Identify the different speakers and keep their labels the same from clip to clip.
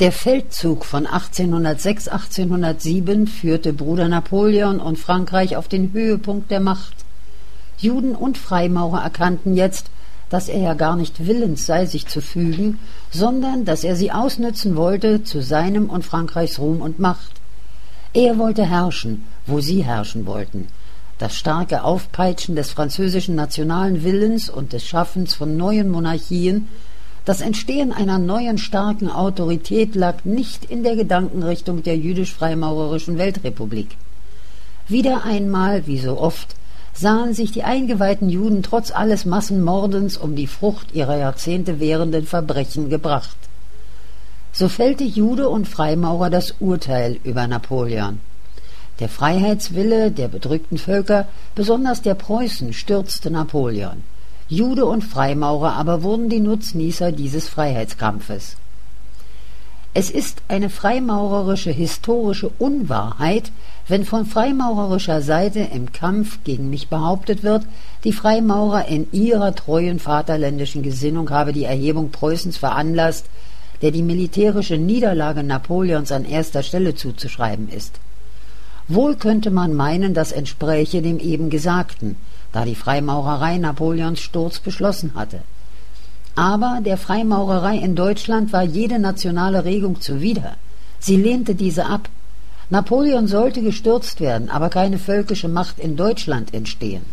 Speaker 1: Der Feldzug von 1806/1807 führte Bruder Napoleon und Frankreich auf den Höhepunkt der Macht. Juden und Freimaurer erkannten jetzt, dass er ja gar nicht willens sei, sich zu fügen, sondern dass er sie ausnützen wollte zu seinem und Frankreichs Ruhm und Macht. Er wollte herrschen, wo sie herrschen wollten. Das starke Aufpeitschen des französischen nationalen Willens und des Schaffens von neuen Monarchien, das Entstehen einer neuen starken Autorität lag nicht in der Gedankenrichtung der jüdisch-freimaurerischen Weltrepublik. Wieder einmal, wie so oft, sahen sich die eingeweihten Juden trotz alles Massenmordens um die Frucht ihrer Jahrzehnte währenden Verbrechen gebracht. So fällte Jude und Freimaurer das Urteil über Napoleon. Der Freiheitswille der bedrückten Völker, besonders der Preußen, stürzte Napoleon. Jude und Freimaurer aber wurden die Nutznießer dieses Freiheitskampfes. Es ist eine freimaurerische historische Unwahrheit, wenn von freimaurerischer Seite im Kampf gegen mich behauptet wird, die Freimaurer in ihrer treuen vaterländischen Gesinnung habe die Erhebung Preußens veranlasst, der die militärische Niederlage Napoleons an erster Stelle zuzuschreiben ist. Wohl könnte man meinen, das entspräche dem eben Gesagten, da die Freimaurerei Napoleons Sturz beschlossen hatte. Aber der Freimaurerei in Deutschland war jede nationale Regung zuwider. Sie lehnte diese ab. Napoleon sollte gestürzt werden, aber keine völkische Macht in Deutschland entstehen.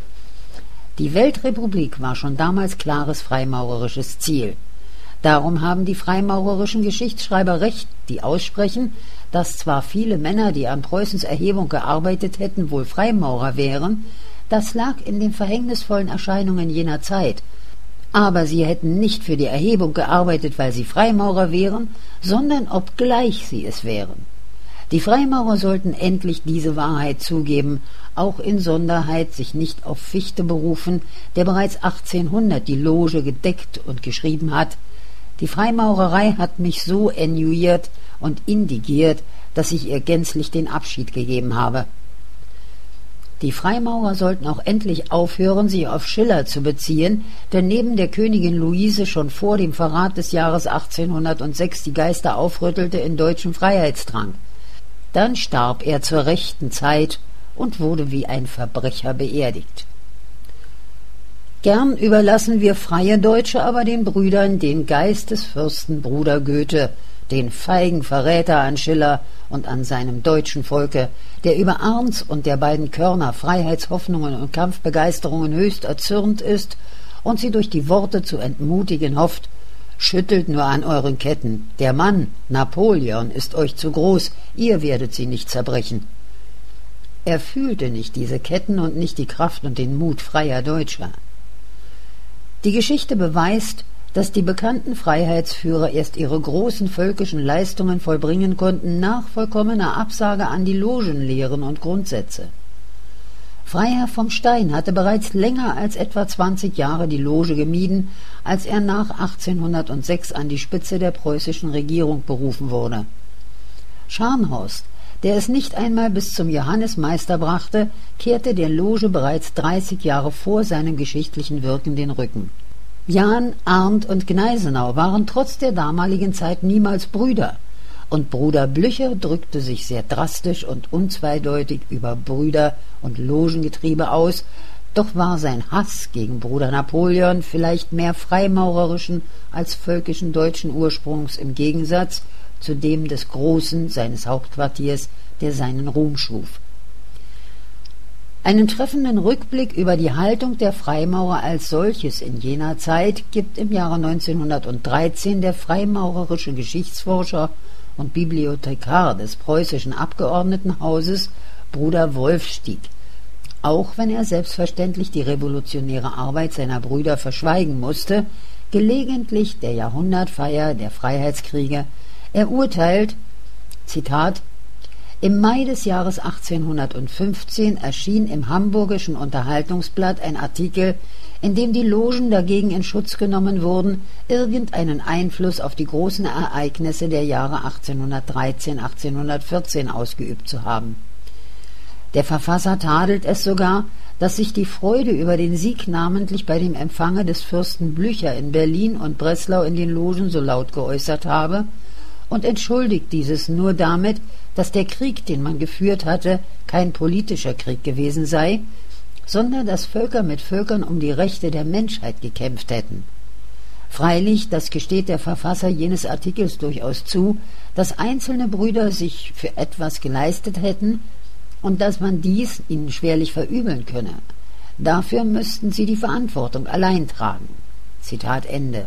Speaker 1: Die Weltrepublik war schon damals klares freimaurerisches Ziel. Darum haben die freimaurerischen Geschichtsschreiber recht, die aussprechen, dass zwar viele Männer, die an Preußens Erhebung gearbeitet hätten, wohl Freimaurer wären, das lag in den verhängnisvollen Erscheinungen jener Zeit, aber sie hätten nicht für die Erhebung gearbeitet, weil sie Freimaurer wären, sondern obgleich sie es wären. Die Freimaurer sollten endlich diese Wahrheit zugeben, auch in Sonderheit sich nicht auf Fichte berufen, der bereits 1800 die Loge gedeckt und geschrieben hat: Die Freimaurerei hat mich so ennuiert und indigiert, dass ich ihr gänzlich den Abschied gegeben habe. Die Freimaurer sollten auch endlich aufhören, sich auf Schiller zu beziehen, der neben der Königin Luise schon vor dem Verrat des Jahres 1806 die Geister aufrüttelte in deutschem Freiheitsdrang. Dann starb er zur rechten Zeit und wurde wie ein Verbrecher beerdigt. Gern überlassen wir freie Deutsche aber den Brüdern den Geist des Fürsten Bruder Goethe, den feigen Verräter an Schiller und an seinem deutschen Volke, der über Arndts und der beiden Körner Freiheitshoffnungen und Kampfbegeisterungen höchst erzürnt ist und sie durch die Worte zu entmutigen hofft: Schüttelt nur an euren Ketten, der Mann, Napoleon, ist euch zu groß, ihr werdet sie nicht zerbrechen. Er fühlte nicht diese Ketten und nicht die Kraft und den Mut freier Deutscher. Die Geschichte beweist, dass die bekannten Freiheitsführer erst ihre großen völkischen Leistungen vollbringen konnten nach vollkommener Absage an die Logenlehren und Grundsätze. Freiherr vom Stein hatte bereits länger als etwa 20 Jahre die Loge gemieden, als er nach 1806 an die Spitze der preußischen Regierung berufen wurde. Scharnhorst, der es nicht einmal bis zum Johannismeister brachte, kehrte der Loge bereits 30 Jahre vor seinem geschichtlichen Wirken den Rücken. Jahn, Arndt und Gneisenau waren trotz der damaligen Zeit niemals Brüder, und Bruder Blücher drückte sich sehr drastisch und unzweideutig über Brüder- und Logengetriebe aus, doch war sein Hass gegen Bruder Napoleon vielleicht mehr freimaurerischen als völkischen deutschen Ursprungs im Gegensatz zu dem des Großen seines Hauptquartiers, der seinen Ruhm schuf. Einen treffenden Rückblick über die Haltung der Freimaurer als solches in jener Zeit gibt im Jahre 1913 der freimaurerische Geschichtsforscher und Bibliothekar des preußischen Abgeordnetenhauses Bruder Wolfstieg, auch wenn er selbstverständlich die revolutionäre Arbeit seiner Brüder verschweigen musste, gelegentlich der Jahrhundertfeier der Freiheitskriege. Er urteilt, Zitat: Im Mai des Jahres 1815 erschien im Hamburgischen Unterhaltungsblatt ein Artikel, in dem die Logen dagegen in Schutz genommen wurden, irgendeinen Einfluss auf die großen Ereignisse der Jahre 1813/1814 ausgeübt zu haben. Der Verfasser tadelt es sogar, dass sich die Freude über den Sieg namentlich bei dem Empfange des Fürsten Blücher in Berlin und Breslau in den Logen so laut geäußert habe, und entschuldigt dieses nur damit, dass der Krieg, den man geführt hatte, kein politischer Krieg gewesen sei, sondern dass Völker mit Völkern um die Rechte der Menschheit gekämpft hätten. Freilich, das gesteht der Verfasser jenes Artikels durchaus zu, dass einzelne Brüder sich für etwas geleistet hätten und dass man dies ihnen schwerlich verübeln könne. Dafür müssten sie die Verantwortung allein tragen. Zitat Ende.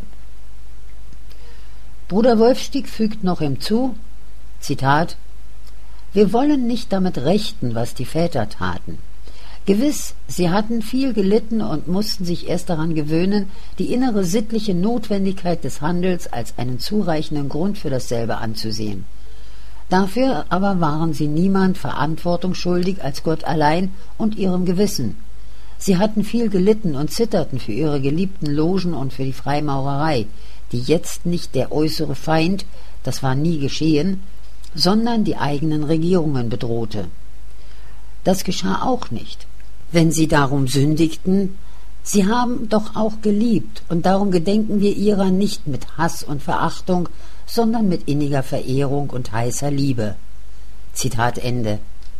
Speaker 1: Bruder Wolfstieg fügt noch hinzu, Zitat, wir wollen nicht damit rechten, was die Väter taten. Gewiss, sie hatten viel gelitten und mussten sich erst daran gewöhnen, die innere sittliche Notwendigkeit des Handels als einen zureichenden Grund für dasselbe anzusehen. Dafür aber waren sie niemand Verantwortung schuldig als Gott allein und ihrem Gewissen. Sie hatten viel gelitten und zitterten für ihre geliebten Logen und für die Freimaurerei, die jetzt nicht der äußere Feind, das war nie geschehen, sondern die eigenen Regierungen bedrohte. Das geschah auch nicht. Wenn sie darum sündigten, sie haben doch auch geliebt, und darum gedenken wir ihrer nicht mit Hass und Verachtung, sondern mit inniger Verehrung und heißer Liebe. Zitat Ende.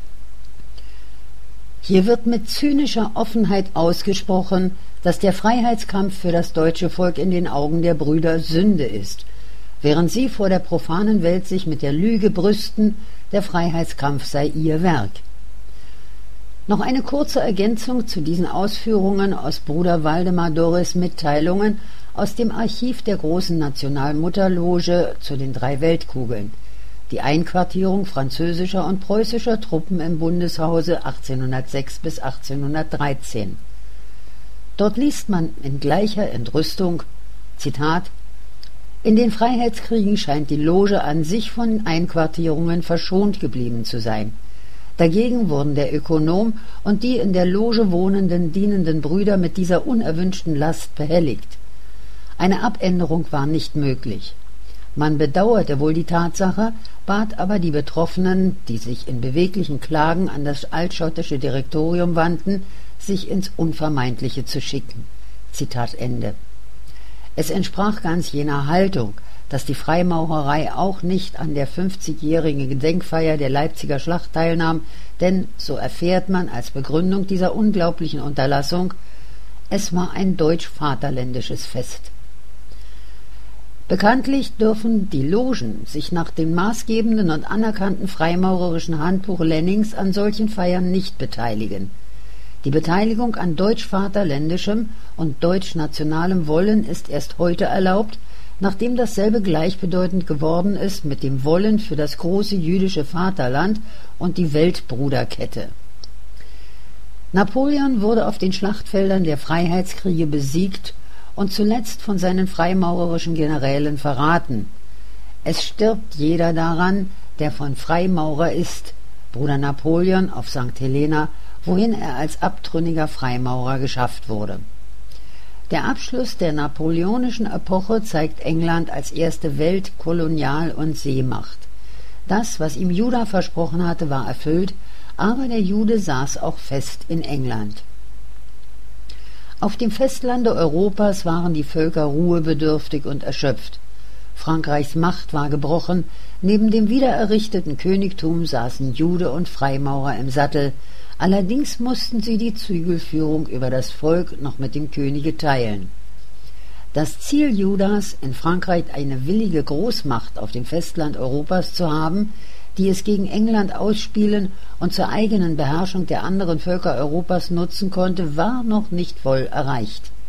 Speaker 1: Hier wird mit zynischer Offenheit ausgesprochen, dass der Freiheitskampf für das deutsche Volk in den Augen der Brüder Sünde ist, während sie vor der profanen Welt sich mit der Lüge brüsten, der Freiheitskampf sei ihr Werk. Noch eine kurze Ergänzung zu diesen Ausführungen aus Bruder Waldemar Dorres Mitteilungen aus dem Archiv der großen Nationalmutterloge zu den 3 Weltkugeln, die Einquartierung französischer und preußischer Truppen im Bundeshause 1806 bis 1813. Dort liest man in gleicher Entrüstung, Zitat, in den Freiheitskriegen scheint die Loge an sich von Einquartierungen verschont geblieben zu sein. Dagegen wurden der Ökonom und die in der Loge wohnenden dienenden Brüder mit dieser unerwünschten Last behelligt. Eine Abänderung war nicht möglich. Man bedauerte wohl die Tatsache, bat aber die Betroffenen, die sich in beweglichen Klagen an das altschottische Direktorium wandten, sich ins Unvermeidliche zu schicken. Zitat Ende. Es entsprach ganz jener Haltung, dass die Freimaurerei auch nicht an der 50-jährigen Gedenkfeier der Leipziger Schlacht teilnahm, denn, so erfährt man als Begründung dieser unglaublichen Unterlassung, es war ein deutsch-vaterländisches Fest. Bekanntlich dürfen die Logen sich nach dem maßgebenden und anerkannten freimaurerischen Handbuch Lennings an solchen Feiern nicht beteiligen. Die Beteiligung an deutsch-vaterländischem und deutsch-nationalem Wollen ist erst heute erlaubt, nachdem dasselbe gleichbedeutend geworden ist mit dem Wollen für das große jüdische Vaterland und die Weltbruderkette. Napoleon wurde auf den Schlachtfeldern der Freiheitskriege besiegt und zuletzt von seinen freimaurerischen Generälen verraten. Es stirbt jeder daran, der von Freimaurer ist, Bruder Napoleon auf St. Helena, wohin er als abtrünniger Freimaurer geschafft wurde. Der Abschluss der napoleonischen Epoche zeigt England als erste Welt-, Kolonial- und Seemacht. Das, was ihm Juda versprochen hatte, war erfüllt, aber der Jude saß auch fest in England. Auf dem Festlande Europas waren die Völker ruhebedürftig und erschöpft. Frankreichs Macht war gebrochen, neben dem wiedererrichteten Königtum saßen Jude und Freimaurer im Sattel, allerdings mussten sie die Zügelführung über das Volk noch mit dem Könige teilen. Das Ziel Judas, in Frankreich eine willige Großmacht auf dem Festland Europas zu haben, die es gegen England ausspielen und zur eigenen Beherrschung der anderen Völker Europas nutzen konnte, war noch nicht voll erreicht.